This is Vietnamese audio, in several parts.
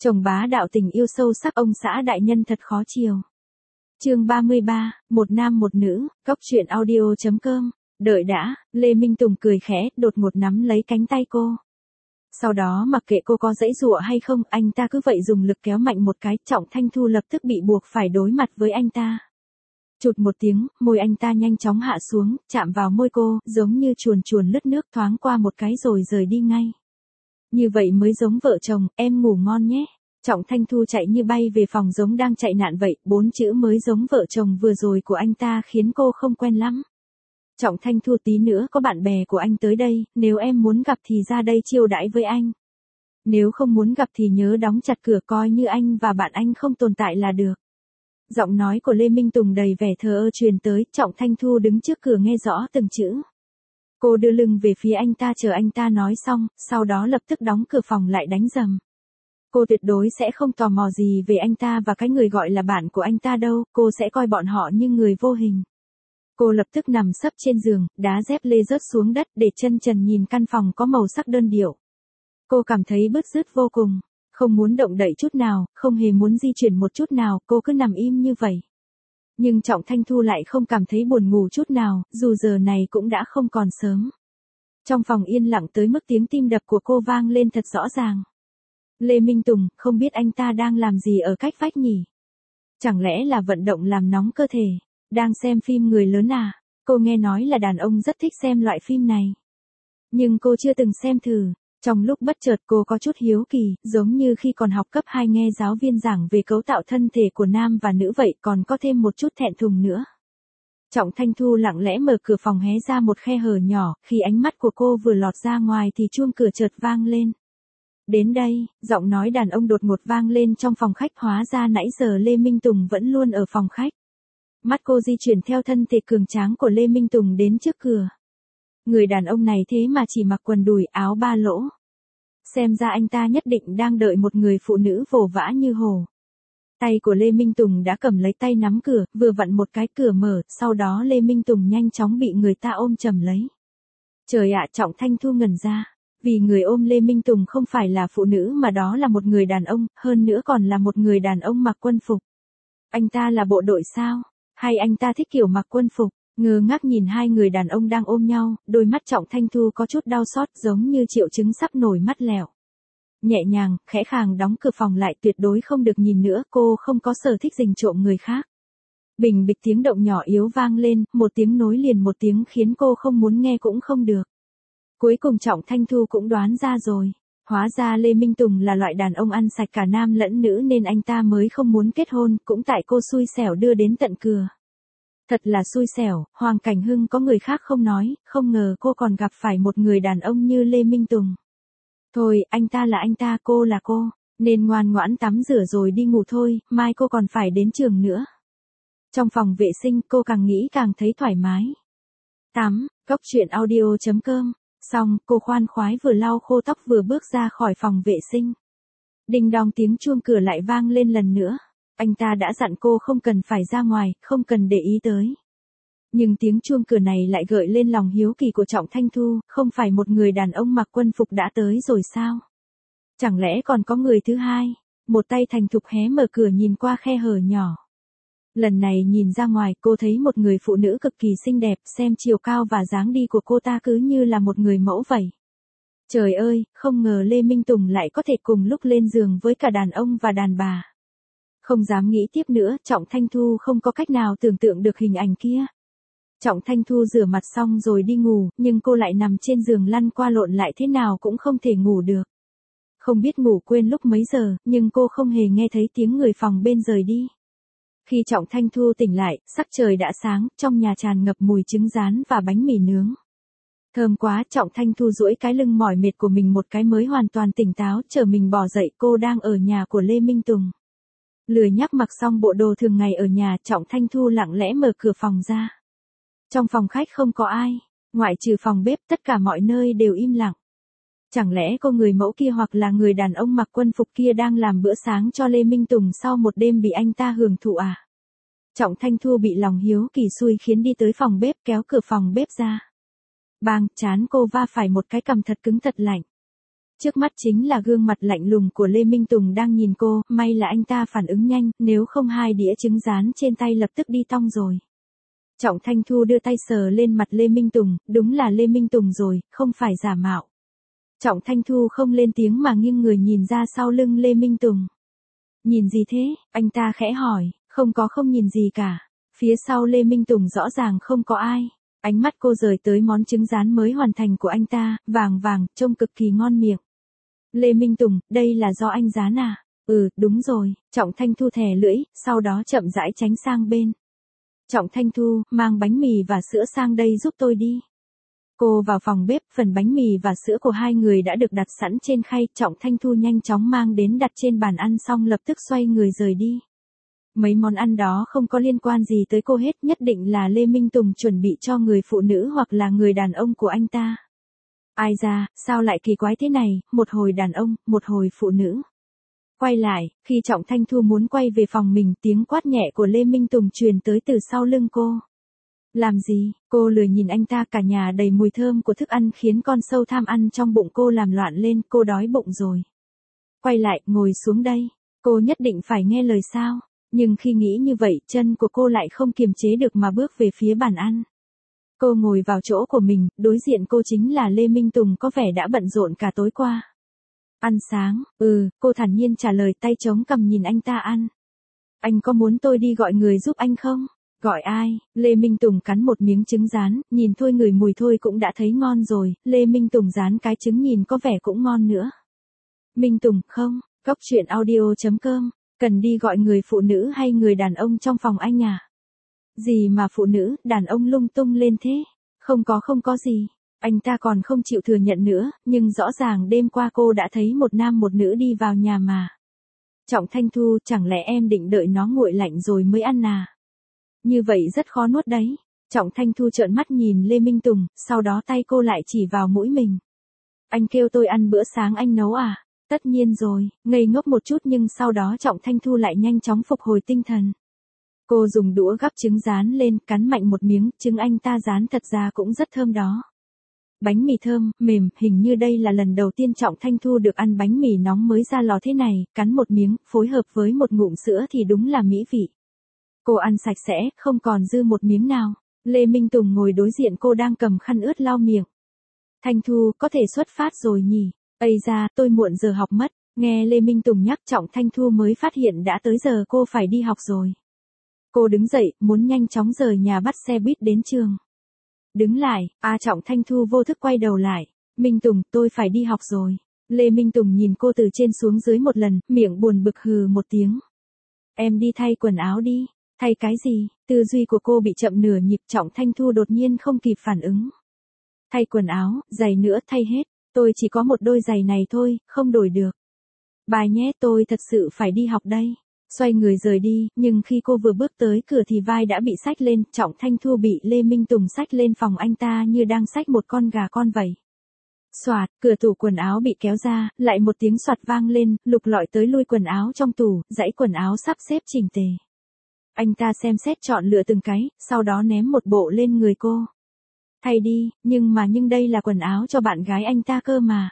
Chồng bá đạo tình yêu sâu sắc ông xã đại nhân thật khó chiều. Chương 33, một nam một nữ, góc truyện audio.com. Đợi đã, Lê Minh Tùng cười khẽ, đột ngột nắm lấy cánh tay cô. Sau đó mặc kệ cô có giãy giụa hay không, anh ta cứ vậy dùng lực kéo mạnh một cái, Trọng Thanh Thu lập tức bị buộc phải đối mặt với anh ta. Chụt một tiếng, môi anh ta nhanh chóng hạ xuống, chạm vào môi cô, giống như chuồn chuồn lướt nước thoáng qua một cái rồi rời đi ngay. Như vậy mới giống vợ chồng, em ngủ ngon nhé. Trọng Thanh Thu chạy như bay về phòng giống đang chạy nạn vậy, 4 chữ mới giống vợ chồng vừa rồi của anh ta khiến cô không quen lắm. Trọng Thanh Thu, tí nữa có bạn bè của anh tới đây, nếu em muốn gặp thì ra đây chiêu đãi với anh. Nếu không muốn gặp thì nhớ đóng chặt cửa, coi như anh và bạn anh không tồn tại là được. Giọng nói của Lê Minh Tùng đầy vẻ thờ ơ truyền tới, Trọng Thanh Thu đứng trước cửa nghe rõ từng chữ. Cô đưa lưng về phía anh ta chờ anh ta nói xong, sau đó lập tức đóng cửa phòng lại đánh rầm. Cô tuyệt đối sẽ không tò mò gì về anh ta và cái người gọi là bạn của anh ta đâu, cô sẽ coi bọn họ như người vô hình. Cô lập tức nằm sấp trên giường, đá dép lê rớt xuống đất để chân trần nhìn căn phòng có màu sắc đơn điệu. Cô cảm thấy bứt rứt vô cùng, không muốn động đậy chút nào, không hề muốn di chuyển một chút nào, cô cứ nằm im như vậy. Nhưng Trọng Thanh Thu lại không cảm thấy buồn ngủ chút nào, dù giờ này cũng đã không còn sớm. Trong phòng yên lặng tới mức tiếng tim đập của cô vang lên thật rõ ràng. Lê Minh Tùng, không biết anh ta đang làm gì ở cách vách nhỉ? Chẳng lẽ là vận động làm nóng cơ thể? Đang xem phim người lớn à? Cô nghe nói là đàn ông rất thích xem loại phim này. Nhưng cô chưa từng xem thử. Trong lúc bất chợt cô có chút hiếu kỳ, giống như khi còn học cấp 2 nghe giáo viên giảng về cấu tạo thân thể của nam và nữ vậy, còn có thêm một chút thẹn thùng nữa. Trọng Thanh Thu lặng lẽ mở cửa phòng hé ra một khe hở nhỏ, khi ánh mắt của cô vừa lọt ra ngoài thì chuông cửa chợt vang lên. Đến đây, giọng nói đàn ông đột ngột vang lên trong phòng khách, hóa ra nãy giờ Lê Minh Tùng vẫn luôn ở phòng khách. Mắt cô di chuyển theo thân thể cường tráng của Lê Minh Tùng đến trước cửa. Người đàn ông này thế mà chỉ mặc quần đùi áo ba lỗ. Xem ra anh ta nhất định đang đợi một người phụ nữ vồ vã như hổ. Tay của Lê Minh Tùng đã cầm lấy tay nắm cửa, vừa vặn một cái cửa mở, sau đó Lê Minh Tùng nhanh chóng bị người ta ôm chầm lấy. Trời ạ, Trọng Thanh Thu ngẩn ra. Vì người ôm Lê Minh Tùng không phải là phụ nữ mà đó là một người đàn ông, hơn nữa còn là một người đàn ông mặc quân phục. Anh ta là bộ đội sao? Hay anh ta thích kiểu mặc quân phục? Ngơ ngác nhìn hai người đàn ông đang ôm nhau, đôi mắt Trọng Thanh Thu có chút đau xót giống như triệu chứng sắp nổi mắt lẹo. Nhẹ nhàng, khẽ khàng đóng cửa phòng lại, tuyệt đối không được nhìn nữa, cô không có sở thích rình trộm người khác. Bình bịch tiếng động nhỏ yếu vang lên, một tiếng nối liền một tiếng khiến cô không muốn nghe cũng không được. Cuối cùng Trọng Thanh Thu cũng đoán ra rồi. Hóa ra Lê Minh Tùng là loại đàn ông ăn sạch cả nam lẫn nữ nên anh ta mới không muốn kết hôn, cũng tại cô xui xẻo đưa đến tận cửa. Thật là xui xẻo, Hoàng Cảnh Hưng có người khác không nói, không ngờ cô còn gặp phải một người đàn ông như Lê Minh Tùng. Thôi, anh ta là anh ta, cô là cô, nên ngoan ngoãn tắm rửa rồi đi ngủ thôi, mai cô còn phải đến trường nữa. Trong phòng vệ sinh cô càng nghĩ càng thấy thoải mái. Góc truyện audio.com. Xong, cô khoan khoái vừa lau khô tóc vừa bước ra khỏi phòng vệ sinh. Đinh đong tiếng chuông cửa lại vang lên lần nữa. Anh ta đã dặn cô không cần phải ra ngoài, không cần để ý tới. Nhưng tiếng chuông cửa này lại gợi lên lòng hiếu kỳ của Trọng Thanh Thu, không phải một người đàn ông mặc quân phục đã tới rồi sao? Chẳng lẽ còn có người thứ hai? Một tay thành thục hé mở cửa nhìn qua khe hở nhỏ. Lần này nhìn ra ngoài cô thấy một người phụ nữ cực kỳ xinh đẹp, xem chiều cao và dáng đi của cô ta cứ như là một người mẫu vậy. Trời ơi, không ngờ Lê Minh Tùng lại có thể cùng lúc lên giường với cả đàn ông và đàn bà. Không dám nghĩ tiếp nữa, Trọng Thanh Thu không có cách nào tưởng tượng được hình ảnh kia. Trọng Thanh Thu rửa mặt xong rồi đi ngủ, nhưng cô lại nằm trên giường lăn qua lộn lại thế nào cũng không thể ngủ được. Không biết ngủ quên lúc mấy giờ, nhưng cô không hề nghe thấy tiếng người phòng bên rời đi. Khi Trọng Thanh Thu tỉnh lại, sắc trời đã sáng, trong nhà tràn ngập mùi trứng rán và bánh mì nướng. Thơm quá, Trọng Thanh Thu duỗi cái lưng mỏi mệt của mình một cái mới hoàn toàn tỉnh táo, chờ mình bò dậy, cô đang ở nhà của Lê Minh Tùng. Lười nhác mặc xong bộ đồ thường ngày ở nhà, Trọng Thanh Thu lặng lẽ mở cửa phòng ra. Trong phòng khách không có ai, ngoại trừ phòng bếp, tất cả mọi nơi đều im lặng. Chẳng lẽ cô người mẫu kia hoặc là người đàn ông mặc quân phục kia đang làm bữa sáng cho Lê Minh Tùng sau một đêm bị anh ta hưởng thụ à? Trọng Thanh Thu bị lòng hiếu kỳ xui khiến đi tới phòng bếp, kéo cửa phòng bếp ra. Bang, trán cô va phải một cái cằm thật cứng thật lạnh. Trước mắt chính là gương mặt lạnh lùng của Lê Minh Tùng đang nhìn cô, may là anh ta phản ứng nhanh, nếu không hai đĩa trứng rán trên tay lập tức đi tong rồi. Trọng Thanh Thu đưa tay sờ lên mặt Lê Minh Tùng, đúng là Lê Minh Tùng rồi, không phải giả mạo. Trọng Thanh Thu không lên tiếng mà nghiêng người nhìn ra sau lưng Lê Minh Tùng. Nhìn gì thế? Anh ta khẽ hỏi, không nhìn gì cả. Phía sau Lê Minh Tùng rõ ràng không có ai. Ánh mắt cô rời tới món trứng rán mới hoàn thành của anh ta, vàng vàng, trông cực kỳ ngon miệng. Lê Minh Tùng, đây là do anh rán à? Ừ, đúng rồi. Trọng Thanh Thu thè lưỡi, sau đó chậm rãi tránh sang bên. Trọng Thanh Thu, mang bánh mì và sữa sang đây giúp tôi đi. Cô vào phòng bếp, phần bánh mì và sữa của hai người đã được đặt sẵn trên khay, Trọng Thanh Thu nhanh chóng mang đến đặt trên bàn ăn xong lập tức xoay người rời đi. Mấy món ăn đó không có liên quan gì tới cô hết, nhất định là Lê Minh Tùng chuẩn bị cho người phụ nữ hoặc là người đàn ông của anh ta. Ai ra, sao lại kỳ quái thế này, một hồi đàn ông, một hồi phụ nữ. Quay lại, khi Trọng Thanh Thu muốn quay về phòng mình, tiếng quát nhẹ của Lê Minh Tùng truyền tới từ sau lưng cô. Làm gì? Cô lười nhìn anh ta, cả nhà đầy mùi thơm của thức ăn khiến con sâu tham ăn trong bụng cô làm loạn lên, cô đói bụng rồi. Quay lại, ngồi xuống đây. Cô nhất định phải nghe lời sao? Nhưng khi nghĩ như vậy, chân của cô lại không kiềm chế được mà bước về phía bàn ăn. Cô ngồi vào chỗ của mình, đối diện cô chính là Lê Minh Tùng có vẻ đã bận rộn cả tối qua. Ăn sáng, cô thản nhiên trả lời, tay chống cằm nhìn anh ta ăn. Anh có muốn tôi đi gọi người giúp anh không? Gọi ai? Lê Minh Tùng cắn một miếng trứng rán, nhìn thôi ngửi mùi thôi cũng đã thấy ngon rồi, Lê Minh Tùng rán cái trứng nhìn có vẻ cũng ngon nữa. Minh Tùng, không, Cóc Truyện Audio.com, cần đi gọi người phụ nữ hay người đàn ông trong phòng anh à? Gì mà phụ nữ, đàn ông lung tung lên thế? Không có gì. Anh ta còn không chịu thừa nhận nữa, nhưng rõ ràng đêm qua cô đã thấy một nam một nữ đi vào nhà mà. Trọng Thanh Thu, chẳng lẽ em định đợi nó nguội lạnh rồi mới ăn à? Như vậy rất khó nuốt đấy. Trọng Thanh Thu trợn mắt nhìn Lê Minh Tùng, sau đó tay cô lại chỉ vào mũi mình. Anh kêu tôi ăn bữa sáng anh nấu à? Tất nhiên rồi, ngây ngốc một chút nhưng sau đó Trọng Thanh Thu lại nhanh chóng phục hồi tinh thần. Cô dùng đũa gắp trứng rán lên, cắn mạnh một miếng, trứng anh ta rán thật ra cũng rất thơm đó. Bánh mì thơm, mềm, hình như đây là lần đầu tiên Trọng Thanh Thu được ăn bánh mì nóng mới ra lò thế này, cắn một miếng, phối hợp với một ngụm sữa thì đúng là mỹ vị. Cô ăn sạch sẽ, không còn dư một miếng nào. Lê Minh Tùng ngồi đối diện cô đang cầm khăn ướt lau miệng. Thanh Thu, có thể xuất phát rồi nhỉ? Ây da, tôi muộn giờ học mất. Nghe Lê Minh Tùng nhắc Trọng Thanh Thu mới phát hiện đã tới giờ cô phải đi học rồi. Cô đứng dậy, muốn nhanh chóng rời nhà bắt xe buýt đến trường. Đứng lại, Trọng Thanh Thu vô thức quay đầu lại. Minh Tùng, tôi phải đi học rồi. Lê Minh Tùng nhìn cô từ trên xuống dưới một lần, miệng buồn bực hừ một tiếng. Em đi thay quần áo đi. Thay cái gì? Tư duy của cô bị chậm nửa nhịp, Trọng Thanh Thu đột nhiên không kịp phản ứng. Thay quần áo, giày nữa thay hết. Tôi chỉ có một đôi giày này thôi, không đổi được. Bài nhé, tôi thật sự phải đi học đây. Xoay người rời đi, nhưng khi cô vừa bước tới cửa thì vai đã bị xách lên, Trọng Thanh Thu bị Lê Minh Tùng xách lên phòng anh ta như đang xách một con gà con vậy. Xoạt, cửa tủ quần áo bị kéo ra, lại một tiếng xoạt vang lên, lục lọi tới lui quần áo trong tủ, dãy quần áo sắp xếp chỉnh tề. Anh ta xem xét chọn lựa từng cái, sau đó ném một bộ lên người cô. Thay đi, nhưng đây là quần áo cho bạn gái anh ta cơ mà.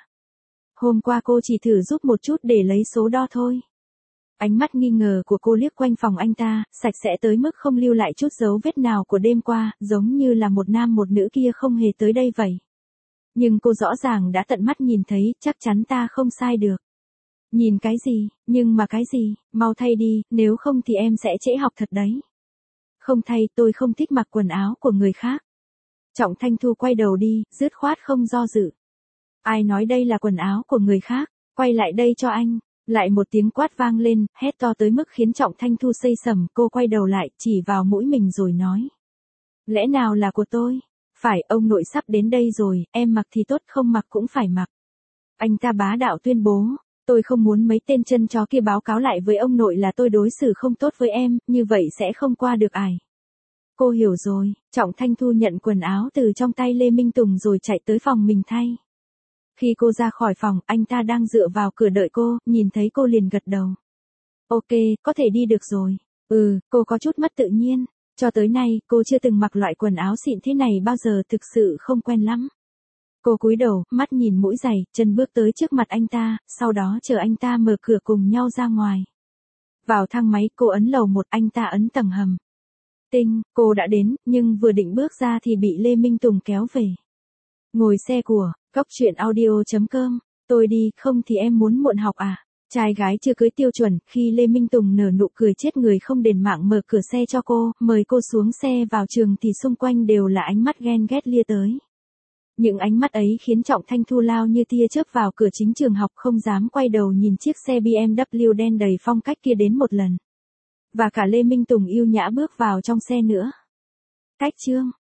Hôm qua cô chỉ thử giúp một chút để lấy số đo thôi. Ánh mắt nghi ngờ của cô liếc quanh phòng anh ta, sạch sẽ tới mức không lưu lại chút dấu vết nào của đêm qua, giống như là một nam một nữ kia không hề tới đây vậy. Nhưng cô rõ ràng đã tận mắt nhìn thấy, chắc chắn ta không sai được. Nhìn cái gì, nhưng mà cái gì, mau thay đi, nếu không thì em sẽ trễ học thật đấy. Không thay, tôi không thích mặc quần áo của người khác. Trọng Thanh Thu quay đầu đi, dứt khoát không do dự. Ai nói đây là quần áo của người khác, quay lại đây cho anh. Lại một tiếng quát vang lên, hét to tới mức khiến Trọng Thanh Thu xây sầm, cô quay đầu lại, chỉ vào mũi mình rồi nói. Lẽ nào là của tôi? Phải, ông nội sắp đến đây rồi, em mặc thì tốt, không mặc cũng phải mặc. Anh ta bá đạo tuyên bố, tôi không muốn mấy tên chân chó kia báo cáo lại với ông nội là tôi đối xử không tốt với em, như vậy sẽ không qua được ải. Cô hiểu rồi, Trọng Thanh Thu nhận quần áo từ trong tay Lê Minh Tùng rồi chạy tới phòng mình thay. Khi cô ra khỏi phòng, anh ta đang dựa vào cửa đợi cô, nhìn thấy cô liền gật đầu. Ok, có thể đi được rồi. Cô có chút mất tự nhiên. Cho tới nay, cô chưa từng mặc loại quần áo xịn thế này bao giờ, thực sự không quen lắm. Cô cúi đầu, mắt nhìn mũi giày, chân bước tới trước mặt anh ta, sau đó chờ anh ta mở cửa cùng nhau ra ngoài. Vào thang máy, cô ấn lầu 1, anh ta ấn tầng hầm. Tinh, cô đã đến, nhưng vừa định bước ra thì bị Lê Minh Tùng kéo về. Ngồi xe của, coctruyện.audio.com, tôi đi, không thì em muốn muộn học à? Trai gái chưa cưới tiêu chuẩn, khi Lê Minh Tùng nở nụ cười chết người không đền mạng mở cửa xe cho cô, mời cô xuống xe vào trường thì xung quanh đều là ánh mắt ghen ghét lia tới. Những ánh mắt ấy khiến Trọng Thanh Thu lao như tia chớp vào cửa chính trường học không dám quay đầu nhìn chiếc xe BMW đen đầy phong cách kia đến một lần. Và cả Lê Minh Tùng yêu nhã bước vào trong xe nữa. Cách chương